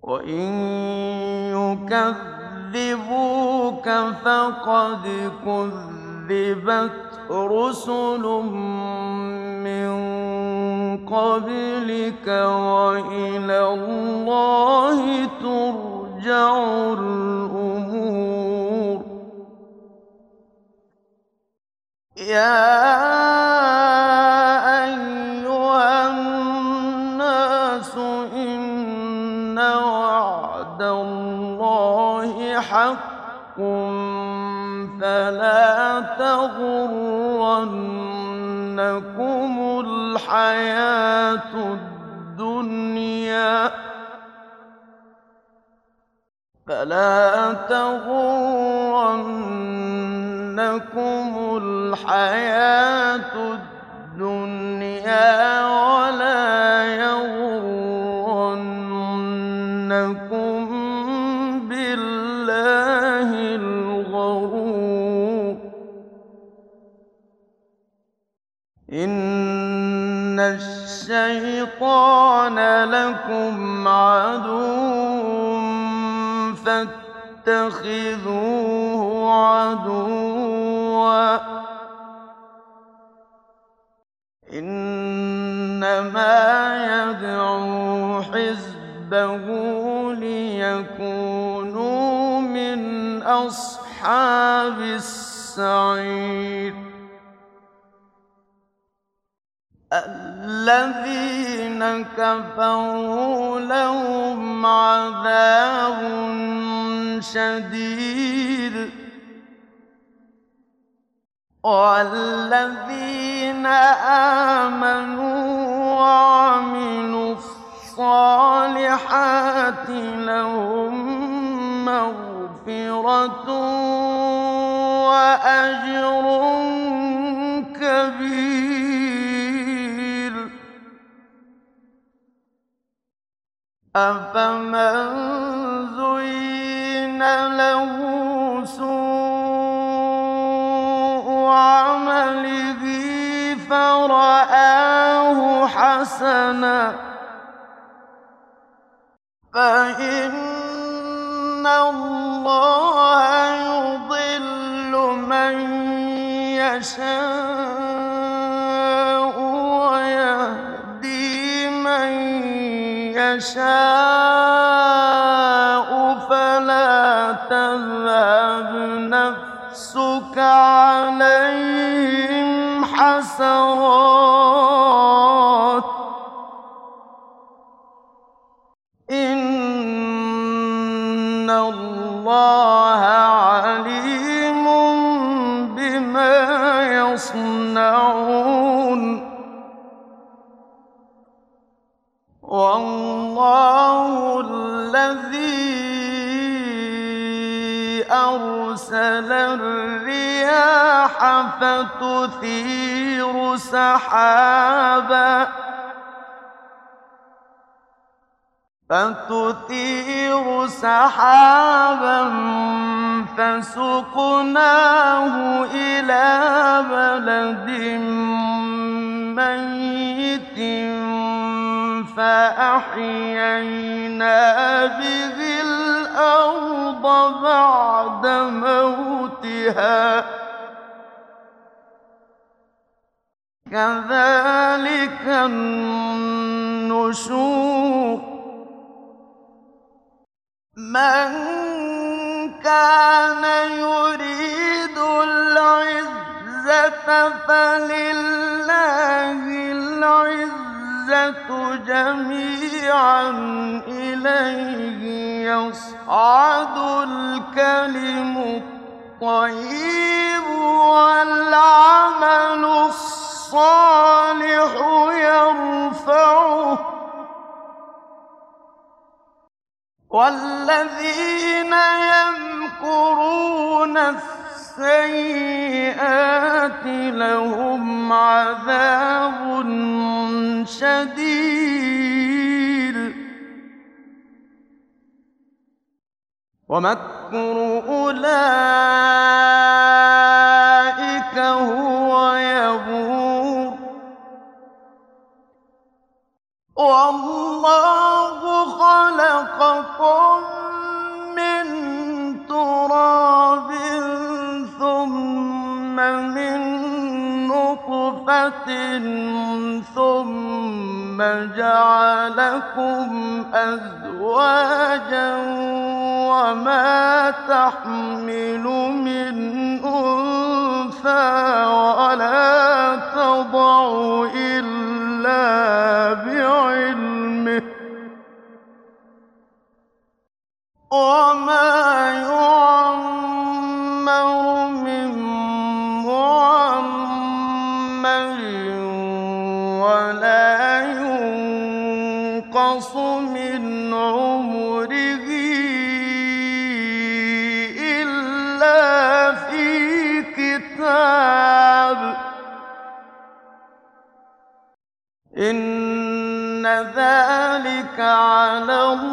وَإِن يُكَذِّبُوكَ فَقَدْ كُذِّبَتْ رُسُلٌ مِّن قَبْلِكَ ۚ وَإِلَى اللَّهِ تُرْجَعُ الْأُمُورُ. يَا أَيُّهَا النَّاسُ إِنَّ وَعْدَ اللَّهِ حَقٌّ فَلَا تَغُرَّنَّكُمُ الْحَيَاةُ الدُّنْيَا وَلَا يَغُرَّنَّكُم بِاللَّهِ الْغَرُورُ. إِنَّ الشَّيْطَانَ لَكُمْ عَدُوٌّ فَاتَّخِذُوهُ عَدُوًّا ۚ إِنَّمَا يَدْعُو حِزْبَهُ لِيَكُونُوا مِنْ أَصْحَابِ السَّعِيرِ. الَّذِينَ كَفَرُوا لَهُمْ عَذَابٌ شَدِيدٌ وَالَّذِينَ آمَنُوا وَعَمِلُوا الصَّالِحَاتِ لَهُم مَّغْفِرَةٌ وَأَجْرٌ كَبِيرٌ. أَفَمَن زُيِّنَ لَهُ سُوءُ عَمَلِهِ فَرَآهُ حَسَنًا فَإِنَّ اللَّهَ يُضِلُّ مَن يَشَاءُ وَيَهْدِي مَن يَشَاءُ ۚ فَلَا تَذْهَبْ نَفْسُكَ عَلَيْهِمْ حَسَرَاتٍ ۚ إِنَّ اللَّهَ عَلِيمٌ بِمَا يَصْنَعُونَ. وَاللَّهُ الَّذِي أَرْسَلَ الرِّيَاحَ فَتُثِيرُ سَحَابًا فَسُقْنَاهُ إِلَىٰ بَلَدٍ مَّيِّتٍ فَأَحْيَيْنَا بِهِ الْأَرْضَ بَعْدَ مَوْتِهَا ۚ كَذَٰلِكَ النُّشُورُ. مَن كَانَ يُرِيدُ الْعِزَّةَ فَلِلَّهِ الْعِزَّةُ جَمِيعًا ۚ إِلَيْهِ يَصْعَدُ الْكَلِمُ الطَّيِّبُ وَالْعَمَلُ الصَّالِحُ يَرْفَعُهُ ۚ وَالَّذِينَ يَمْكُرُونَ السَّيِّئَاتِ لَهُمْ عَذَابٌ شَدِيدٌ وَمَكْرُ أُولَٰئِكَ هُوَ يَبُورُ وَاللَّهُ خَلَقَ خَلَقَكُم مِّن تُرَابٍ ثُمَّ مِن نُّطْفَةٍ ثُمَّ جَعَلَكُمْ أَزْوَاجًا وَمَا تَحْمِلُ مِنْ أُنثَىٰ وَلَا تَضَعُ إِلَّا بِعِلْمِهِ ۚ وَمَا يُعَمَّرُ مِن مُّعَمَّرٍ وَلَا يُنقَصُ مِنْ عُمُرِهِ إِلَّا فِي كِتَابٍ ۚ إِنَّ ذَٰلِكَ عَلَى